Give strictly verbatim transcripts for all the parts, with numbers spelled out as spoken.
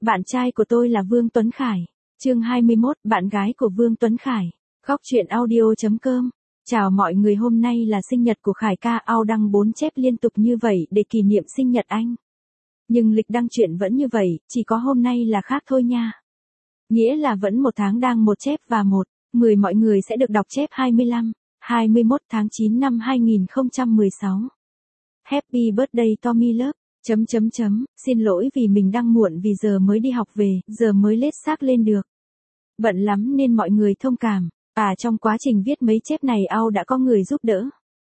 bạn trai của tôi là Vương Tuấn Khải. Chương hai mươi mốt, bạn gái của Vương Tuấn Khải. Góc truyện audio chấm com. Chào mọi người, hôm nay là sinh nhật của Khải ca, ao đăng bốn chép liên tục như vậy để kỷ niệm sinh nhật anh. Nhưng lịch đăng truyện vẫn như vậy, chỉ có hôm nay là khác thôi nha. Nghĩa là vẫn một tháng đăng một chép và một, mười mọi người sẽ được đọc chép hai mươi lăm, hai mươi mốt tháng chín năm hai nghìn không trăm mười sáu. Happy birthday Tommy Love. Chấm chấm chấm, xin lỗi vì mình đăng muộn vì giờ mới đi học về, giờ mới lết xác lên được. Bận lắm nên mọi người thông cảm. À, trong quá trình viết mấy chép này ao đã có người giúp đỡ.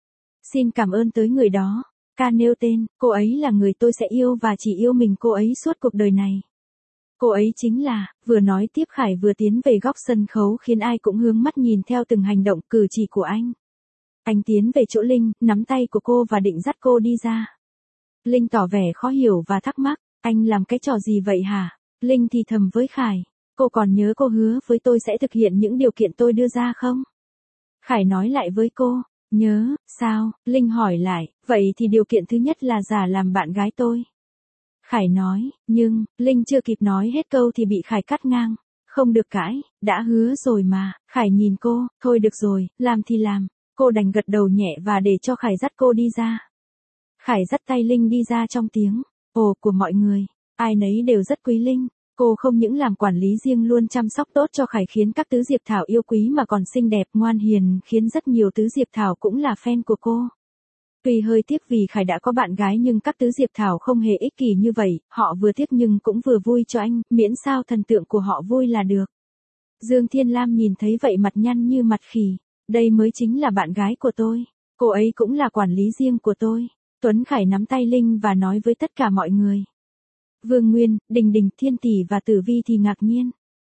Xin cảm ơn tới người đó. Ca nêu tên, cô ấy là người tôi sẽ yêu và chỉ yêu mình cô ấy suốt cuộc đời này. Cô ấy chính là, vừa nói tiếp Khải vừa tiến về góc sân khấu khiến ai cũng hướng mắt nhìn theo từng hành động cử chỉ của anh. Anh tiến về chỗ Linh, nắm tay của cô và định dắt cô đi ra. Linh tỏ vẻ khó hiểu và thắc mắc, anh làm cái trò gì vậy hả? Linh thì thầm với Khải, cô còn nhớ cô hứa với tôi sẽ thực hiện những điều kiện tôi đưa ra không? Khải nói lại với cô, nhớ, sao? Linh hỏi lại, vậy thì điều kiện thứ nhất là giả làm bạn gái tôi. Khải nói, nhưng, Linh chưa kịp nói hết câu thì bị Khải cắt ngang, không được cãi, đã hứa rồi mà. Khải nhìn cô, thôi được rồi, làm thì làm. Cô đành gật đầu nhẹ và để cho Khải dắt cô đi ra. Khải dắt tay Linh đi ra trong tiếng ồ của mọi người, ai nấy đều rất quý Linh. Cô không những làm quản lý riêng luôn chăm sóc tốt cho Khải khiến các tứ Diệp Thảo yêu quý mà còn xinh đẹp ngoan hiền khiến rất nhiều tứ Diệp Thảo cũng là fan của cô. Tuy hơi tiếc vì Khải đã có bạn gái nhưng các tứ Diệp Thảo không hề ích kỷ như vậy, họ vừa tiếc nhưng cũng vừa vui cho anh, miễn sao thần tượng của họ vui là được. Dương Thiên Lam nhìn thấy vậy mặt nhăn như mặt khỉ, đây mới chính là bạn gái của tôi, cô ấy cũng là quản lý riêng của tôi. Tuấn Khải nắm tay Linh và nói với tất cả mọi người. Vương Nguyên, Đình Đình, Thiên Tỷ và Tử Vi thì ngạc nhiên.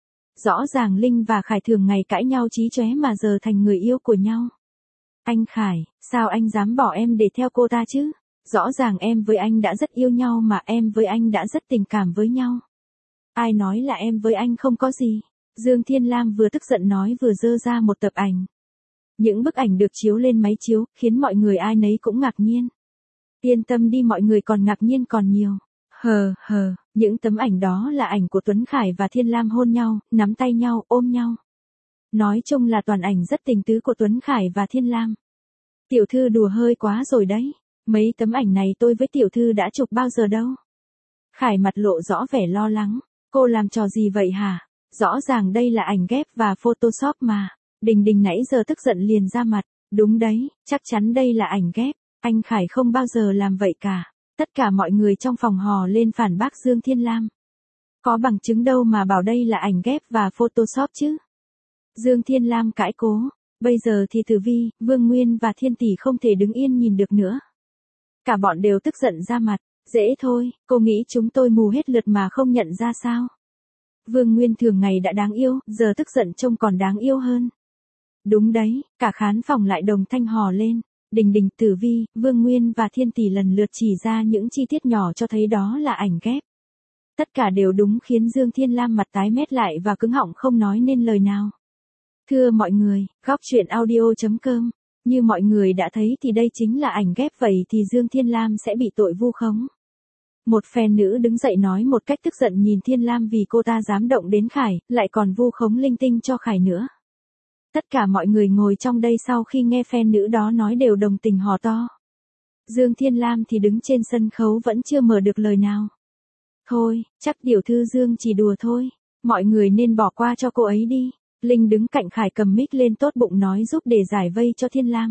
Rõ ràng Linh và Khải thường ngày cãi nhau chí chóe mà giờ thành người yêu của nhau. Anh Khải, sao anh dám bỏ em để theo cô ta chứ? Rõ ràng em với anh đã rất yêu nhau mà em với anh đã rất tình cảm với nhau. Ai nói là em với anh không có gì? Dương Thiên Lam vừa tức giận nói vừa dơ ra một tập ảnh. Những bức ảnh được chiếu lên máy chiếu, khiến mọi người ai nấy cũng ngạc nhiên. Yên tâm đi, mọi người còn ngạc nhiên còn nhiều. Hờ hờ, những tấm ảnh đó là ảnh của Tuấn Khải và Thiên Lam hôn nhau, nắm tay nhau, ôm nhau. Nói chung là toàn ảnh rất tình tứ của Tuấn Khải và Thiên Lam. Tiểu thư đùa hơi quá rồi đấy. Mấy tấm ảnh này tôi với tiểu thư đã chụp bao giờ đâu. Khải mặt lộ rõ vẻ lo lắng. Cô làm trò gì vậy hả? Rõ ràng đây là ảnh ghép và Photoshop mà. Đình Đình nãy giờ tức giận liền ra mặt. Đúng đấy, chắc chắn đây là ảnh ghép. Anh Khải không bao giờ làm vậy cả. Tất cả mọi người trong phòng hò lên phản bác Dương Thiên Lam. Có bằng chứng đâu mà bảo đây là ảnh ghép và Photoshop chứ? Dương Thiên Lam cãi cố. Bây giờ thì Tử Vi, Vương Nguyên và Thiên Tỷ không thể đứng yên nhìn được nữa. Cả bọn đều tức giận ra mặt. Dễ thôi, cô nghĩ chúng tôi mù hết lượt mà không nhận ra sao? Vương Nguyên thường ngày đã đáng yêu, giờ tức giận trông còn đáng yêu hơn. Đúng đấy, cả khán phòng lại đồng thanh hò lên. Đình Đình, Tử Vi, Vương Nguyên và Thiên Tỷ lần lượt chỉ ra những chi tiết nhỏ cho thấy đó là ảnh ghép. Tất cả đều đúng khiến Dương Thiên Lam mặt tái mét lại và cứng họng không nói nên lời nào. Thưa mọi người, góc truyện audio chấm com. Như mọi người đã thấy thì đây chính là ảnh ghép, vậy thì Dương Thiên Lam sẽ bị tội vu khống. Một fan nữ đứng dậy nói một cách tức giận nhìn Thiên Lam vì cô ta dám động đến Khải, lại còn vu khống linh tinh cho Khải nữa. Tất cả mọi người ngồi trong đây sau khi nghe fan nữ đó nói đều đồng tình hò to. Dương Thiên Lam thì đứng trên sân khấu vẫn chưa mở được lời nào. Thôi, chắc tiểu thư Dương chỉ đùa thôi, mọi người nên bỏ qua cho cô ấy đi. Linh đứng cạnh Khải cầm mic lên tốt bụng nói giúp để giải vây cho Thiên Lam.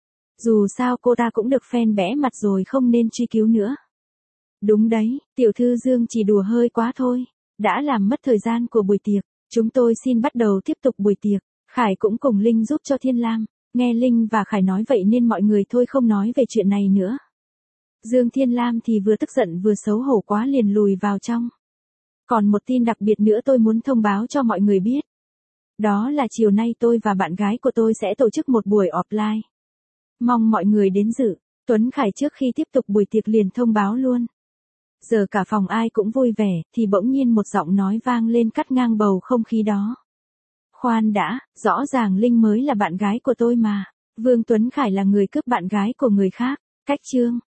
Dù sao cô ta cũng được fan bẽ mặt rồi, không nên truy cứu nữa. Đúng đấy, tiểu thư Dương chỉ đùa hơi quá thôi, đã làm mất thời gian của buổi tiệc, chúng tôi xin bắt đầu tiếp tục buổi tiệc. Khải cũng cùng Linh giúp cho Thiên Lam. Nghe Linh và Khải nói vậy nên mọi người thôi không nói về chuyện này nữa. Dương Thiên Lam thì vừa tức giận vừa xấu hổ quá liền lùi vào trong. Còn một tin đặc biệt nữa tôi muốn thông báo cho mọi người biết. Đó là chiều nay tôi và bạn gái của tôi sẽ tổ chức một buổi offline. Mong mọi người đến dự. Tuấn Khải trước khi tiếp tục buổi tiệc liền thông báo luôn. Giờ cả phòng ai cũng vui vẻ thì bỗng nhiên một giọng nói vang lên cắt ngang bầu không khí đó. Khoan đã, rõ ràng Linh mới là bạn gái của tôi mà. Vương Tuấn Khải là người cướp bạn gái của người khác. Cách chương,